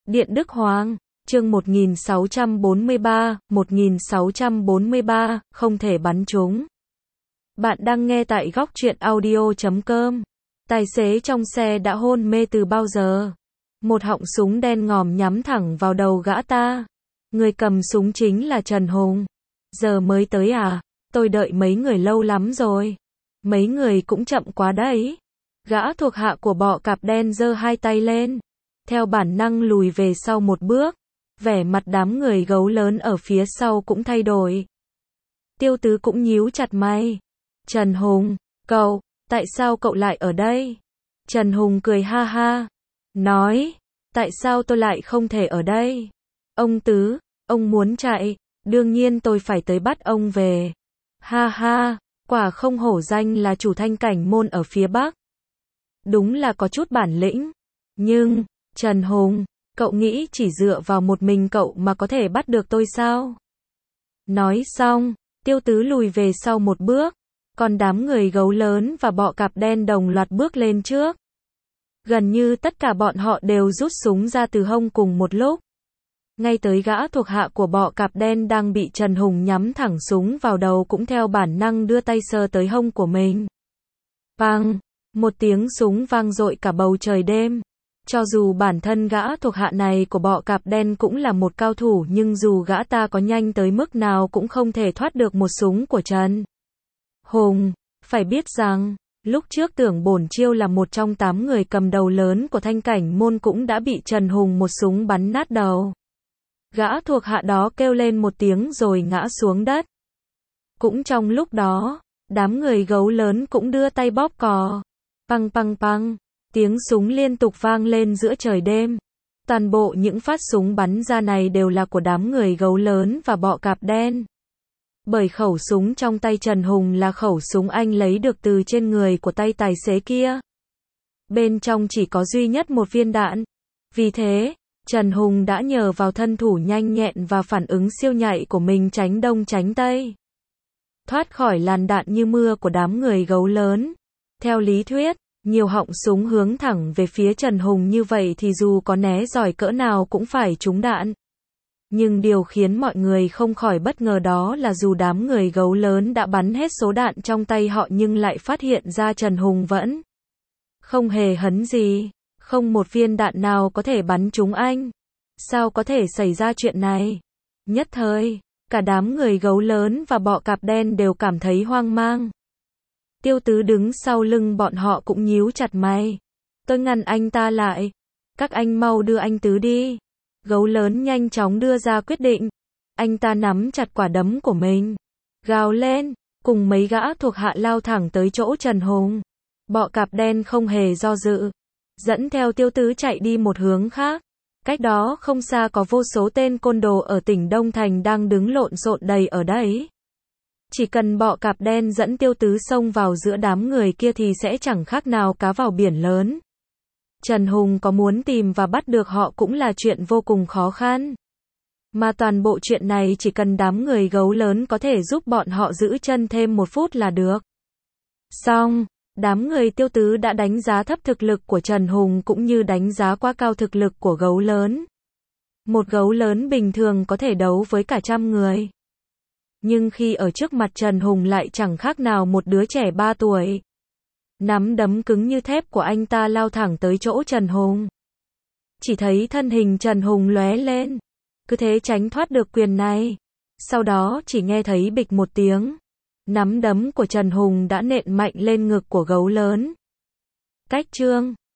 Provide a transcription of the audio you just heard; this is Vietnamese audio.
Điện Đức Hoàng, chương 1643, không thể bắn chúng. Bạn đang nghe tại góc truyện audio.com. Tài xế trong xe đã hôn mê từ bao giờ? Một họng súng đen ngòm nhắm thẳng vào đầu gã ta. Người cầm súng chính là Trần Hùng. Giờ mới tới à? Tôi đợi mấy người lâu lắm rồi. Mấy người cũng chậm quá đấy. Gã thuộc hạ của bọ cạp đen giơ hai tay lên, theo bản năng lùi về sau một bước. Vẻ mặt đám người gấu lớn ở phía sau cũng thay đổi. Tiêu Tứ cũng nhíu chặt mày. Trần Hùng, tại sao cậu lại ở đây? Trần Hùng cười ha ha, nói, tại sao tôi lại không thể ở đây? Ông Tứ, ông muốn chạy, đương nhiên tôi phải tới bắt ông về. Ha ha, quả không hổ danh là chủ thanh cảnh môn ở phía Bắc. Đúng là có chút bản lĩnh. Nhưng, Trần Hùng, cậu nghĩ chỉ dựa vào một mình cậu mà có thể bắt được tôi sao? Nói xong, Tiêu Tứ lùi về sau một bước, còn đám người gấu lớn và bọ cạp đen đồng loạt bước lên trước. Gần như tất cả bọn họ đều rút súng ra từ hông cùng một lúc. Ngay tới gã thuộc hạ của bọ cạp đen đang bị Trần Hùng nhắm thẳng súng vào đầu cũng theo bản năng đưa tay sờ tới hông của mình. Bang! Một tiếng súng vang dội cả bầu trời đêm. Cho dù bản thân gã thuộc hạ này của bọ cạp đen cũng là một cao thủ, nhưng dù gã ta có nhanh tới mức nào cũng không thể thoát được một súng của Trần Hùng. Phải biết rằng, lúc trước Tưởng Bổn Chiêu là một trong 8 người cầm đầu lớn của thanh cảnh môn cũng đã bị Trần Hùng một súng bắn nát đầu. Gã thuộc hạ đó kêu lên một tiếng rồi ngã xuống đất. Cũng trong lúc đó, đám người gấu lớn cũng đưa tay bóp cò. Păng păng păng, tiếng súng liên tục vang lên giữa trời đêm. Toàn bộ những phát súng bắn ra này đều là của đám người gấu lớn và bọ cạp đen. Bởi khẩu súng trong tay Trần Hùng là khẩu súng anh lấy được từ trên người của tay tài xế kia. Bên trong chỉ có duy nhất một viên đạn. Vì thế, Trần Hùng đã nhờ vào thân thủ nhanh nhẹn và phản ứng siêu nhạy của mình tránh đông tránh tây, thoát khỏi làn đạn như mưa của đám người gấu lớn. Theo lý thuyết, nhiều họng súng hướng thẳng về phía Trần Hùng như vậy thì dù có né giỏi cỡ nào cũng phải trúng đạn. Nhưng điều khiến mọi người không khỏi bất ngờ đó là dù đám người gấu lớn đã bắn hết số đạn trong tay họ nhưng lại phát hiện ra Trần Hùng vẫn không hề hấn gì. Không một viên đạn nào có thể bắn trúng anh. Sao có thể xảy ra chuyện này? Nhất thời, cả đám người gấu lớn và bọ cạp đen đều cảm thấy hoang mang. Tiêu Tứ đứng sau lưng bọn họ cũng nhíu chặt mày. Tôi ngăn anh ta lại. Các anh mau đưa anh Tứ đi. Gấu lớn nhanh chóng đưa ra quyết định. Anh ta nắm chặt quả đấm của mình, gào lên, cùng mấy gã thuộc hạ lao thẳng tới chỗ Trần Hùng. Bọ cạp đen không hề do dự, dẫn theo Tiêu Tứ chạy đi một hướng khác. Cách đó không xa có vô số tên côn đồ ở tỉnh Đông Thành đang đứng lộn xộn đầy ở đấy. Chỉ cần bọ cạp đen dẫn Tiêu Tứ xông vào giữa đám người kia thì sẽ chẳng khác nào cá vào biển lớn. Trần Hùng có muốn tìm và bắt được họ cũng là chuyện vô cùng khó khăn. Mà toàn bộ chuyện này chỉ cần đám người gấu lớn có thể giúp bọn họ giữ chân thêm một phút là được. Xong, đám người Tiêu Tứ đã đánh giá thấp thực lực của Trần Hùng cũng như đánh giá quá cao thực lực của gấu lớn. Một gấu lớn bình thường có thể đấu với cả 100 người. Nhưng khi ở trước mặt Trần Hùng lại chẳng khác nào một đứa trẻ 3 tuổi. Nắm đấm cứng như thép của anh ta lao thẳng tới chỗ Trần Hùng. Chỉ thấy thân hình Trần Hùng lóe lên, cứ thế tránh thoát được quyền này. Sau đó chỉ nghe thấy bịch một tiếng. Nắm đấm của Trần Hùng đã nện mạnh lên ngực của gấu lớn. Cách chương